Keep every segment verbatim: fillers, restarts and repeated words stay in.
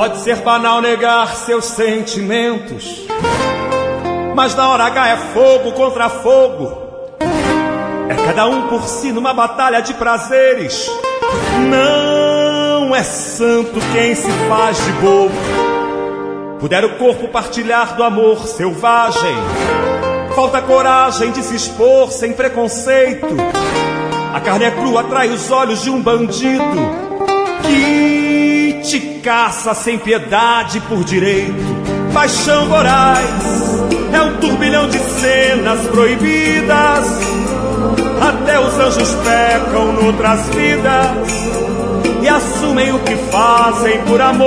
Pode ser banal negar seus sentimentos, mas na hora H é fogo contra fogo. É cada um por si numa batalha de prazeres. Não é santo quem se faz de bobo. Puder o corpo partilhar do amor selvagem, falta coragem de se expor sem preconceito. A carne é crua, atrai os olhos de um bandido que te caça sem piedade por direito. Paixão voraz é um turbilhão de cenas proibidas. Até os anjos pecam noutras vidas e assumem o que fazem por amor.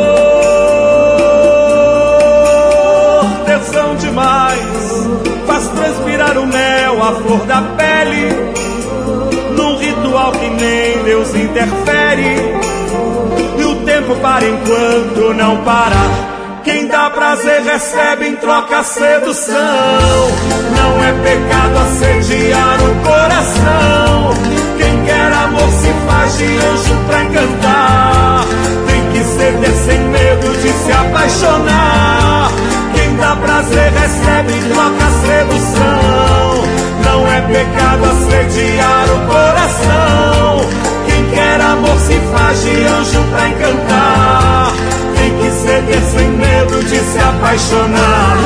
Tesão demais faz transpirar o mel, a flor da pele, num ritual que nem Deus interfere. E o tempo para enquanto não parar. Quem dá prazer recebe em troca a sedução. Não é pecado assediar o coração. Quem quer amor se faz de anjo pra encantar. Tem que ceder sem medo de se apaixonar. Quem dá prazer recebe em troca a sedução. Não é pecado assediar o coração. Quem quer amor se faz de anjo pra encantar. Tem que ceder sem medo de se apaixonar.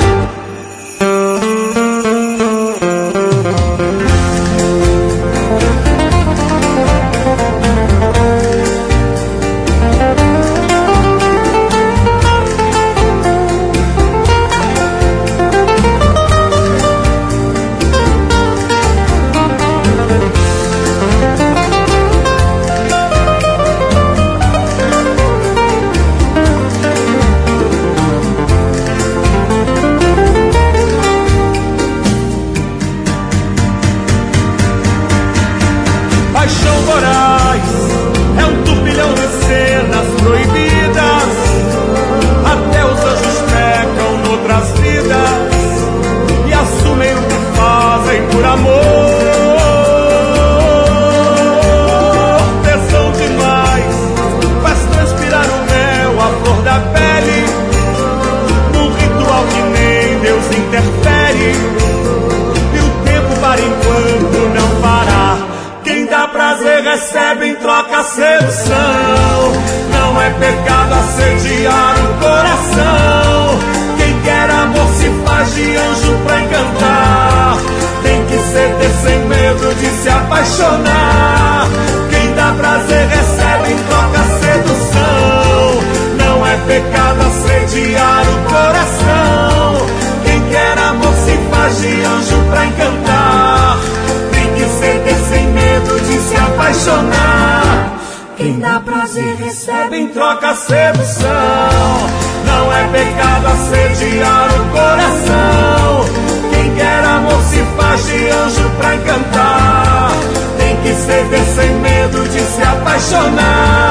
Recebe em troca a sedução. Não é pecado assediar o coração. Quem quer amor se faz de anjo pra encantar. Tem que ceder sem medo de se apaixonar. Quem dá prazer recebe em troca a sedução. Não é pecado assediar o coração. Quem quer amor se faz de anjo pra encantar. Tem que ceder sem medo de se apaixonar. Quem dá prazer recebe em troca a sedução. Não é pecado assediar o coração. Quem quer amor se faz de anjo pra encantar. Tem que ceder sem medo de se apaixonar.